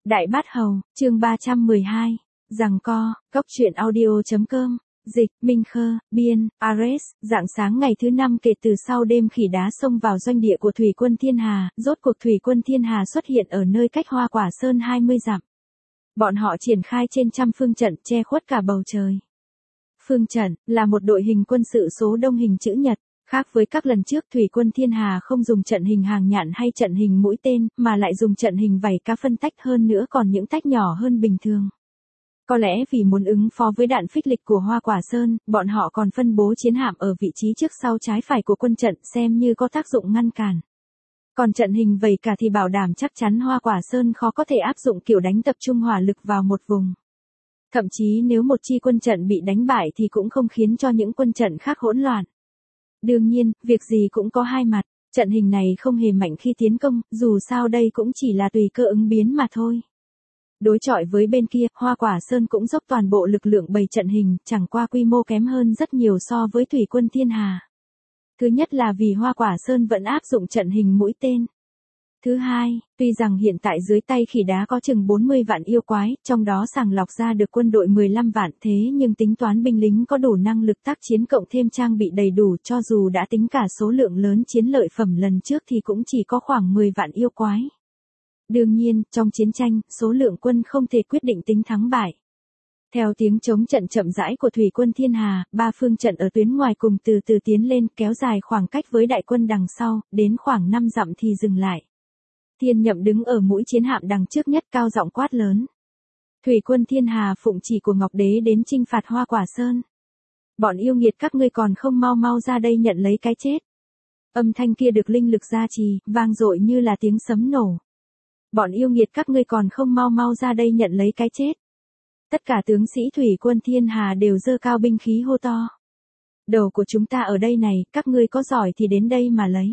Đại Bát Hầu, chương 312, Giằng co, Cốc truyện audio.com, dịch, Minh Khơ, biên, Ares, rạng sáng ngày thứ 5 kể từ sau đêm khỉ đá xông vào doanh địa của Thủy quân Thiên Hà, rốt cuộc Thủy quân Thiên Hà xuất hiện ở nơi cách Hoa Quả Sơn 20 dặm. Bọn họ triển khai trên trăm phương trận che khuất cả bầu trời. Phương trận là một đội hình quân sự số đông hình chữ nhật. Khác với các lần trước, Thủy quân Thiên Hà không dùng trận hình hàng nhạn hay trận hình mũi tên, mà lại dùng trận hình vảy cá phân tách, hơn nữa còn những tách nhỏ hơn bình thường. Có lẽ vì muốn ứng phó với đạn phích lịch của Hoa Quả Sơn, bọn họ còn phân bố chiến hạm ở vị trí trước sau trái phải của quân trận, xem như có tác dụng ngăn cản. Còn trận hình vảy cá thì bảo đảm chắc chắn Hoa Quả Sơn khó có thể áp dụng kiểu đánh tập trung hỏa lực vào một vùng. Thậm chí nếu một chi quân trận bị đánh bại thì cũng không khiến cho những quân trận khác hỗn loạn. Đương nhiên, việc gì cũng có hai mặt, trận hình này không hề mạnh khi tiến công, dù sao đây cũng chỉ là tùy cơ ứng biến mà thôi. Đối chọi với bên kia, Hoa Quả Sơn cũng dốc toàn bộ lực lượng bày trận hình, chẳng qua quy mô kém hơn rất nhiều so với Thủy quân Thiên Hà. Thứ nhất là vì Hoa Quả Sơn vẫn áp dụng trận hình mũi tên. Thứ hai, tuy rằng hiện tại dưới tay khỉ đá có chừng 40 vạn yêu quái, trong đó sàng lọc ra được quân đội 15 vạn, thế nhưng tính toán binh lính có đủ năng lực tác chiến cộng thêm trang bị đầy đủ, cho dù đã tính cả số lượng lớn chiến lợi phẩm lần trước thì cũng chỉ có khoảng 10 vạn yêu quái. Đương nhiên, trong chiến tranh, số lượng quân không thể quyết định tính thắng bại. Theo tiếng chống trận chậm rãi của Thủy quân Thiên Hà, ba phương trận ở tuyến ngoài cùng từ từ tiến lên, kéo dài khoảng cách với đại quân đằng sau, đến khoảng 5 dặm thì dừng lại. Thiên Nhậm đứng ở mũi chiến hạm đằng trước nhất, cao giọng quát lớn. Thủy quân Thiên Hà phụng chỉ của Ngọc Đế đến chinh phạt Hoa Quả Sơn. Bọn yêu nghiệt các ngươi còn không mau mau ra đây nhận lấy cái chết. Âm thanh kia được linh lực gia trì, vang dội như là tiếng sấm nổ. Bọn yêu nghiệt các ngươi còn không mau mau ra đây nhận lấy cái chết. Tất cả tướng sĩ Thủy quân Thiên Hà đều giơ cao binh khí hô to. Đầu của chúng ta ở đây này, các ngươi có giỏi thì đến đây mà lấy.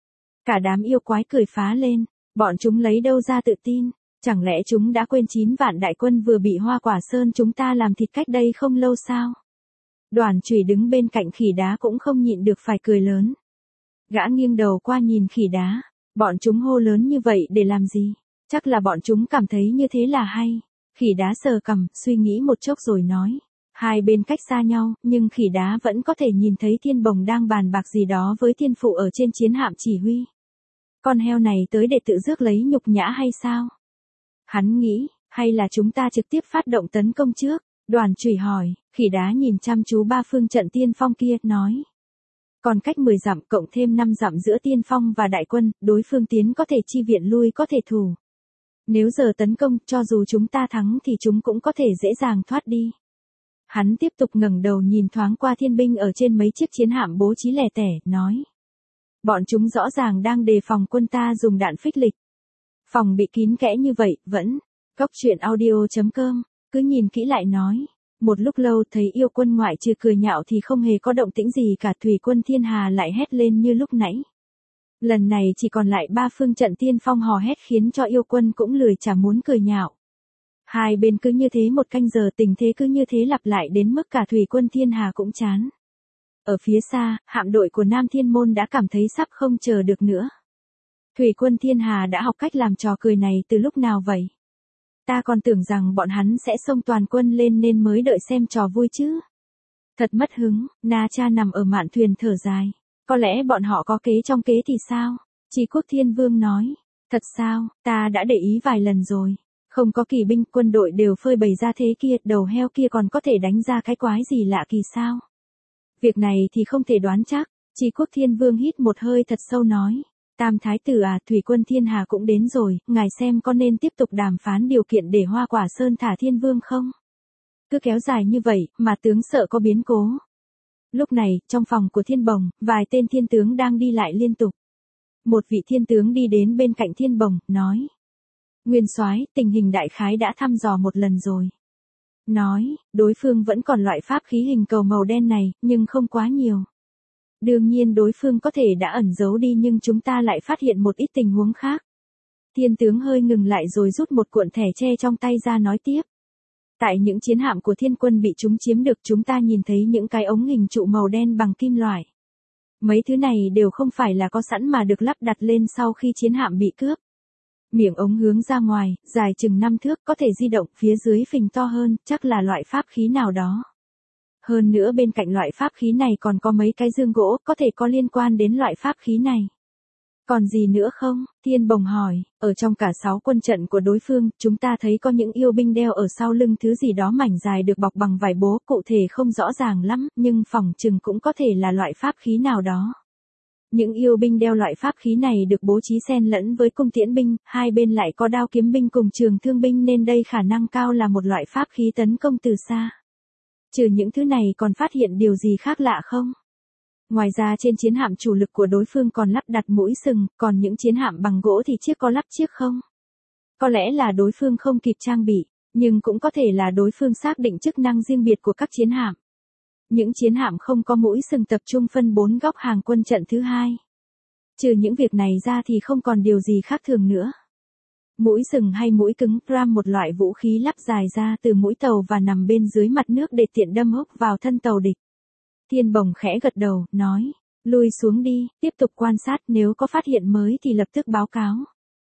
Cả đám yêu quái cười phá lên. Bọn chúng lấy đâu ra tự tin, chẳng lẽ chúng đã quên 9 vạn đại quân vừa bị Hoa Quả Sơn chúng ta làm thịt cách đây không lâu sao? Đoàn Chủy đứng bên cạnh khỉ đá cũng không nhịn được phải cười lớn. Gã nghiêng đầu qua nhìn khỉ đá, bọn chúng hô lớn như vậy để làm gì? Chắc là bọn chúng cảm thấy như thế là hay. Khỉ đá sờ cằm, suy nghĩ một chốc rồi nói. Hai bên cách xa nhau, nhưng khỉ đá vẫn có thể nhìn thấy Thiên Bồng đang bàn bạc gì đó với Thiên Phụ ở trên chiến hạm chỉ huy. Con heo này tới để tự rước lấy nhục nhã hay sao? Hắn nghĩ, hay là chúng ta trực tiếp phát động tấn công trước? Đoàn Chủy hỏi, khỉ đá nhìn chăm chú ba phương trận tiên phong kia, nói. Còn cách 10 dặm cộng thêm 5 dặm giữa tiên phong và đại quân, đối phương tiến có thể chi viện, lui có thể thủ. Nếu giờ tấn công, cho dù chúng ta thắng thì chúng cũng có thể dễ dàng thoát đi. Hắn tiếp tục ngẩng đầu nhìn thoáng qua thiên binh ở trên mấy chiếc chiến hạm bố trí lẻ tẻ, nói. Bọn chúng rõ ràng đang đề phòng quân ta dùng đạn phích lịch. Phòng bị kín kẽ như vậy, vẫn. Cốc truyện audio.com, cứ nhìn kỹ lại nói. Một lúc lâu thấy yêu quân ngoại trừ cười nhạo thì không hề có động tĩnh gì cả. Thủy quân Thiên Hà lại hét lên như lúc nãy. Lần này chỉ còn lại ba phương trận tiên phong hò hét khiến cho yêu quân cũng lười chả muốn cười nhạo. Hai bên cứ như thế một canh giờ, tình thế cứ như thế lặp lại đến mức cả Thủy quân Thiên Hà cũng chán. Ở phía xa, hạm đội của Nam Thiên Môn đã cảm thấy sắp không chờ được nữa. Thủy quân Thiên Hà đã học cách làm trò cười này từ lúc nào vậy? Ta còn tưởng rằng bọn hắn sẽ xông toàn quân lên nên mới đợi xem trò vui chứ. Thật mất hứng, Na Cha nằm ở mạn thuyền thở dài. Có lẽ bọn họ có kế trong kế thì sao? Chỉ Quốc Thiên Vương nói. Thật sao, ta đã để ý vài lần rồi. Không có kỳ binh, quân đội đều phơi bày ra thế kia, đầu heo kia còn có thể đánh ra cái quái gì lạ kỳ sao? Việc này thì không thể đoán chắc. Chỉ Quốc Thiên Vương hít một hơi thật sâu nói. Tam Thái Tử à, Thủy quân Thiên Hà cũng đến rồi, ngài xem có nên tiếp tục đàm phán điều kiện để Hoa Quả Sơn thả Thiên Vương không? Cứ kéo dài như vậy, mà tướng sợ có biến cố. Lúc này, trong phòng của Thiên Bồng, vài tên thiên tướng đang đi lại liên tục. Một vị thiên tướng đi đến bên cạnh Thiên Bồng, nói. Nguyên soái, tình hình đại khái đã thăm dò một lần rồi. Nói, đối phương vẫn còn loại pháp khí hình cầu màu đen này, nhưng không quá nhiều. Đương nhiên đối phương có thể đã ẩn giấu đi, nhưng chúng ta lại phát hiện một ít tình huống khác. Thiên tướng hơi ngừng lại rồi rút một cuộn thẻ tre trong tay ra nói tiếp. Tại những chiến hạm của Thiên quân bị chúng chiếm được, chúng ta nhìn thấy những cái ống hình trụ màu đen bằng kim loại. Mấy thứ này đều không phải là có sẵn mà được lắp đặt lên sau khi chiến hạm bị cướp. Miệng ống hướng ra ngoài, dài chừng 5 thước, có thể di động, phía dưới phình to hơn, chắc là loại pháp khí nào đó. Hơn nữa bên cạnh loại pháp khí này còn có mấy cái dương gỗ, có thể có liên quan đến loại pháp khí này. Còn gì nữa không? Thiên Bồng hỏi, ở trong cả 6 quân trận của đối phương, chúng ta thấy có những yêu binh đeo ở sau lưng thứ gì đó mảnh dài được bọc bằng vải bố, cụ thể không rõ ràng lắm, nhưng phỏng chừng cũng có thể là loại pháp khí nào đó. Những yêu binh đeo loại pháp khí này được bố trí xen lẫn với cung tiễn binh, hai bên lại có đao kiếm binh cùng trường thương binh nên đây khả năng cao là một loại pháp khí tấn công từ xa. Trừ những thứ này còn phát hiện điều gì khác lạ không? Ngoài ra trên chiến hạm chủ lực của đối phương còn lắp đặt mũi sừng, còn những chiến hạm bằng gỗ thì chiếc có lắp chiếc không? Có lẽ là đối phương không kịp trang bị, nhưng cũng có thể là đối phương xác định chức năng riêng biệt của các chiến hạm. Những chiến hạm không có mũi sừng tập trung phân 4 góc hàng quân trận thứ hai. Trừ những việc này ra thì không còn điều gì khác thường nữa. Mũi sừng hay mũi cứng, ram một loại vũ khí lắp dài ra từ mũi tàu và nằm bên dưới mặt nước để tiện đâm húc vào thân tàu địch. Thiên Bồng khẽ gật đầu, nói, lui xuống đi, tiếp tục quan sát, nếu có phát hiện mới thì lập tức báo cáo.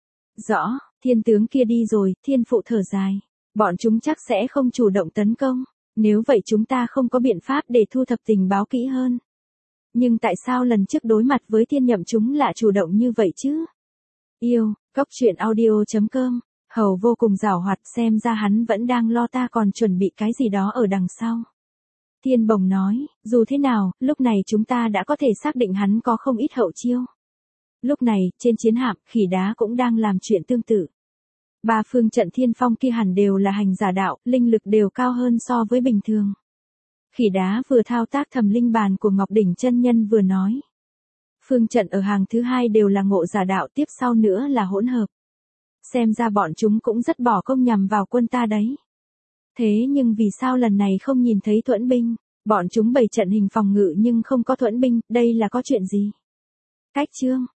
Rõ, thiên tướng kia đi rồi, Thiên Phụ thở dài. Bọn chúng chắc sẽ không chủ động tấn công, nếu vậy chúng ta không có biện pháp để thu thập tình báo kỹ hơn. Nhưng tại sao lần trước đối mặt với Thiên Nhậm chúng lại chủ động như vậy chứ? Yêu, coctruyện.audio.com, Hầu vô cùng giảo hoạt, xem ra hắn vẫn đang lo ta còn chuẩn bị cái gì đó ở đằng sau. Thiên Bồng nói, dù thế nào, lúc này chúng ta đã có thể xác định hắn có không ít hậu chiêu. Lúc này, trên chiến hạm, khỉ đá cũng đang làm chuyện tương tự. 3 phương trận thiên phong kia hẳn đều là hành giả đạo, linh lực đều cao hơn so với bình thường. Khỉ đá vừa thao tác thầm linh bàn của Ngọc Đỉnh chân nhân vừa nói. Phương trận ở hàng thứ hai đều là ngộ giả đạo, tiếp sau nữa là hỗn hợp. Xem ra bọn chúng cũng rất bỏ công nhằm vào quân ta đấy. Thế nhưng vì sao lần này không nhìn thấy thuẫn binh? Bọn chúng bày trận hình phòng ngự nhưng không có thuẫn binh, đây là có chuyện gì? Cách chương